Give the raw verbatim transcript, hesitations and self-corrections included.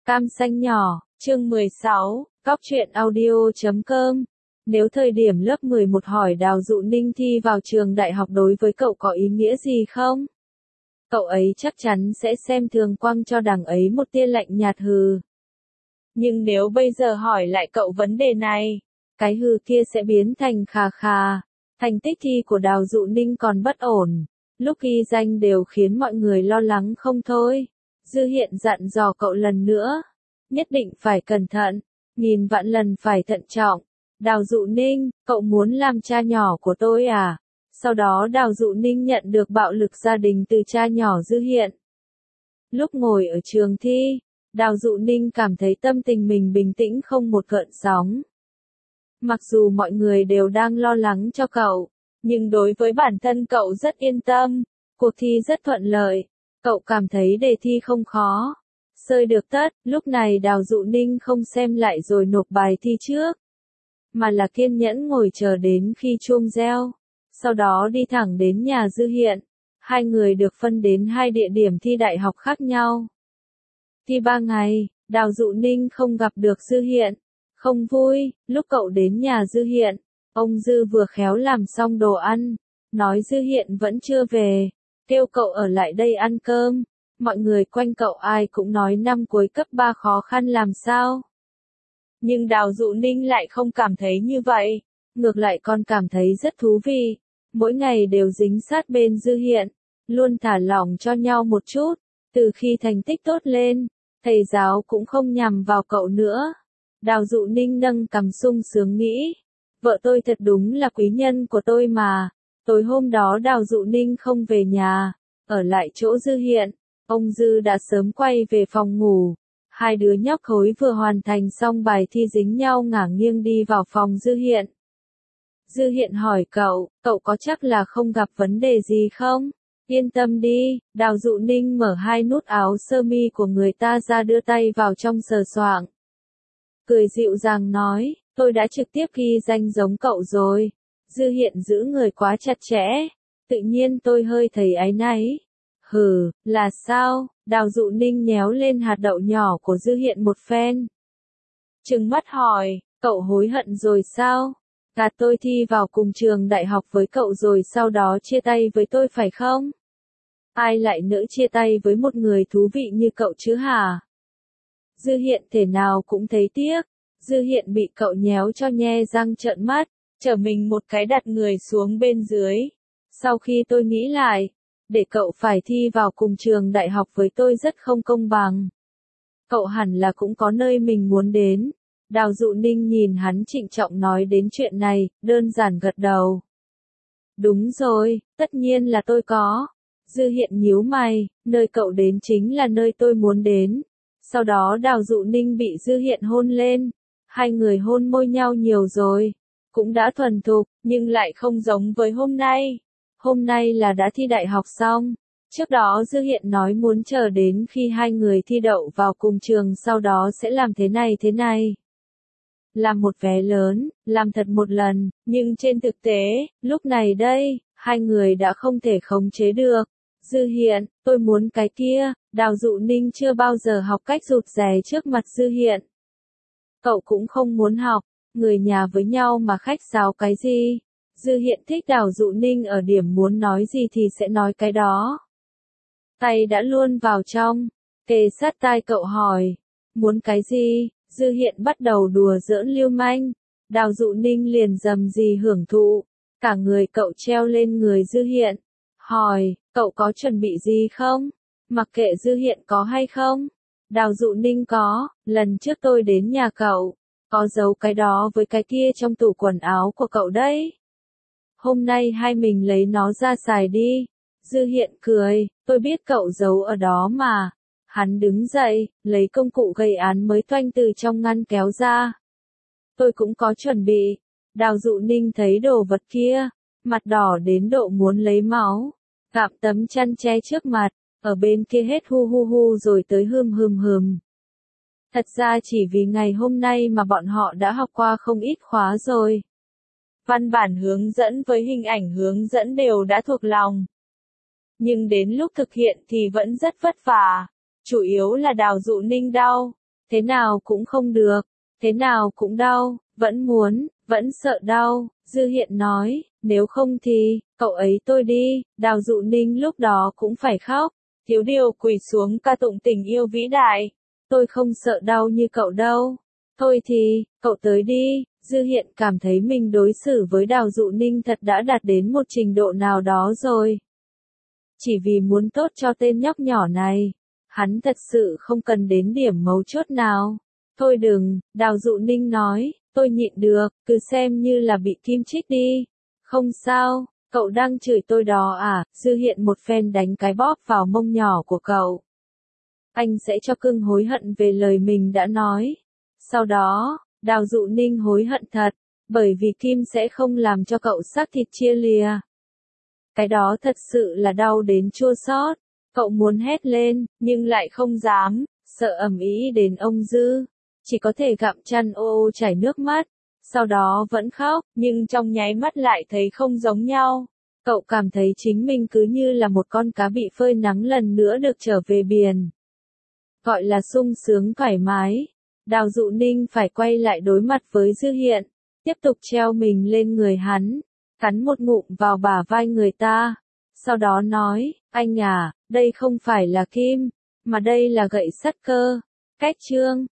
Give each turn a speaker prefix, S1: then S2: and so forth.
S1: Cam xanh nhỏ, chương mười sáu, góc truyện audio chấm com. Nếu thời điểm lớp mười một hỏi Đào Dụ Ninh thi vào trường đại học đối với cậu có ý nghĩa gì không? Cậu ấy chắc chắn sẽ xem thường quăng cho đằng ấy một tia lạnh nhạt hừ. Nhưng nếu bây giờ hỏi lại cậu vấn đề này, cái hừ kia sẽ biến thành khà khà. Thành tích thi của Đào Dụ Ninh còn bất ổn, lúc ghi danh đều khiến mọi người lo lắng không thôi. Dư Hiện dặn dò cậu lần nữa, nhất định phải cẩn thận, nghìn vạn lần phải thận trọng. Đào Dụ Ninh, cậu muốn làm cha nhỏ của tôi à? Sau đó Đào Dụ Ninh nhận được bạo lực gia đình từ cha nhỏ Dư Hiện. Lúc ngồi ở trường thi, Đào Dụ Ninh cảm thấy tâm tình mình bình tĩnh không một gợn sóng. Mặc dù mọi người đều đang lo lắng cho cậu, nhưng đối với bản thân cậu rất yên tâm, cuộc thi rất thuận lợi. Cậu cảm thấy đề thi không khó, sơi được tất. Lúc này Đào Dụ Ninh không xem lại rồi nộp bài thi trước, mà là kiên nhẫn ngồi chờ đến khi chuông reo, sau đó đi thẳng đến nhà Dư Hiện. Hai người được phân đến hai địa điểm thi đại học khác nhau. Thi ba ngày, Đào Dụ Ninh không gặp được Dư Hiện, không vui. Lúc cậu đến nhà Dư Hiện, ông Dư vừa khéo làm xong đồ ăn, nói Dư Hiện vẫn chưa về, kêu cậu ở lại đây ăn cơm. Mọi người quanh cậu ai cũng nói năm cuối cấp ba khó khăn làm sao. Nhưng Đào Dụ Ninh lại không cảm thấy như vậy, ngược lại còn cảm thấy rất thú vị. Mỗi ngày đều dính sát bên Dư Hiện, luôn thả lỏng cho nhau một chút. Từ khi thành tích tốt lên, thầy giáo cũng không nhằm vào cậu nữa. Đào Dụ Ninh nâng cằm sung sướng nghĩ, vợ tôi thật đúng là quý nhân của tôi mà. Tối hôm đó Đào Dụ Ninh không về nhà, ở lại chỗ Dư Hiện. Ông Dư đã sớm quay về phòng ngủ. Hai đứa nhóc khối vừa hoàn thành xong bài thi dính nhau ngả nghiêng đi vào phòng Dư Hiện. Dư Hiện hỏi cậu, cậu có chắc là không gặp vấn đề gì không? Yên tâm đi. Đào Dụ Ninh mở hai nút áo sơ mi của người ta ra đưa tay vào trong sờ soạng. Cười dịu dàng nói, tôi đã trực tiếp ghi danh giống cậu rồi. Dư Hiện giữ người quá chặt chẽ, tự nhiên tôi hơi thấy áy náy. Hừ, là sao? Đào Dụ Ninh nhéo lên hạt đậu nhỏ của Dư Hiện một phen. Trừng mắt hỏi, cậu hối hận rồi sao? Gạt tôi thi vào cùng trường đại học với cậu rồi sau đó chia tay với tôi phải không? Ai lại nỡ chia tay với một người thú vị như cậu chứ hả? Dư Hiện thể nào cũng thấy tiếc. Dư Hiện bị cậu nhéo cho nhe răng trợn mắt, trở mình một cái đặt người xuống bên dưới. Sau khi tôi nghĩ lại, để cậu phải thi vào cùng trường đại học với tôi rất không công bằng. Cậu hẳn là cũng có nơi mình muốn đến. Đào Dụ Ninh nhìn hắn trịnh trọng nói đến chuyện này, đơn giản gật đầu. Đúng rồi, tất nhiên là tôi có. Dư Hiện nhíu mày, nơi cậu đến chính là nơi tôi muốn đến. Sau đó Đào Dụ Ninh bị Dư Hiện hôn lên. Hai người hôn môi nhau nhiều rồi, cũng đã thuần thục, nhưng lại không giống với hôm nay. Hôm nay là đã thi đại học xong. Trước đó Dư Hiện nói muốn chờ đến khi hai người thi đậu vào cùng trường sau đó sẽ làm thế này thế này. Làm một vé lớn, làm thật một lần, nhưng trên thực tế, lúc này đây, hai người đã không thể khống chế được. Dư Hiện, tôi muốn cái kia. Đào Dụ Ninh chưa bao giờ học cách rụt rè trước mặt Dư Hiện. Cậu cũng không muốn học, người nhà với nhau mà khách sáo cái gì. Dư Hiện thích Đào Dụ Ninh ở điểm muốn nói gì thì sẽ nói cái đó. Tay đã luôn vào trong, kề sát tai cậu hỏi, muốn cái gì? Dư Hiện bắt đầu đùa giỡn lưu manh. Đào Dụ Ninh liền rầm rì hưởng thụ, cả người cậu treo lên người Dư Hiện. Hỏi, cậu có chuẩn bị gì không? Mặc kệ Dư Hiện có hay không. Đào Dụ Ninh có, lần trước tôi đến nhà cậu, có giấu cái đó với cái kia trong tủ quần áo của cậu đấy. Hôm nay hai mình lấy nó ra xài đi. Dư Hiện cười, tôi biết cậu giấu ở đó mà. Hắn đứng dậy, lấy công cụ gây án mới toanh từ trong ngăn kéo ra. Tôi cũng có chuẩn bị. Đào Dụ Ninh thấy đồ vật kia, mặt đỏ đến độ muốn lấy máu, gặm tấm chăn che trước mặt, ở bên kia hết hu hu hu rồi tới hừm hừm hừm. Thật ra chỉ vì ngày hôm nay mà bọn họ đã học qua không ít khóa rồi. Văn bản hướng dẫn với hình ảnh hướng dẫn đều đã thuộc lòng. Nhưng đến lúc thực hiện thì vẫn rất vất vả. Chủ yếu là Đào Dụ Ninh đau. Thế nào cũng không được, thế nào cũng đau, vẫn muốn, vẫn sợ đau, Dư Hiện nói, nếu không thì, cậu ấy tôi đi, Đào Dụ Ninh lúc đó cũng phải khóc, thiếu điều quỳ xuống ca tụng tình yêu vĩ đại, tôi không sợ đau như cậu đâu, thôi thì, cậu tới đi, Dư Hiện cảm thấy mình đối xử với Đào Dụ Ninh thật đã đạt đến một trình độ nào đó rồi. Chỉ vì muốn tốt cho tên nhóc nhỏ này, hắn thật sự không cần đến điểm mấu chốt nào. Thôi đừng, Đào Dụ Ninh nói, tôi nhịn được, cứ xem như là bị kim chích đi. Không sao, cậu đang chửi tôi đó à, Dư Hiện một phen đánh cái bóp vào mông nhỏ của cậu. Anh sẽ cho cưng hối hận về lời mình đã nói. Sau đó, Đào Dụ Ninh hối hận thật, bởi vì Kim sẽ không làm cho cậu xác thịt chia lìa. Cái đó thật sự là đau đến chua xót. Cậu muốn hét lên, nhưng lại không dám, sợ ầm ĩ đến ông Dư. Chỉ có thể gặm chăn ô ô chảy nước mắt. Sau đó vẫn khóc, nhưng trong nháy mắt lại thấy không giống nhau. Cậu cảm thấy chính mình cứ như là một con cá bị phơi nắng lần nữa được trở về biển. Gọi là sung sướng thoải mái. Đào Dụ Ninh phải quay lại đối mặt với Dư Hiện, tiếp tục treo mình lên người hắn, cắn một ngụm vào bả vai người ta. Sau đó nói, anh à, đây không phải là kim, mà đây là gậy sắt cơ. Cách chương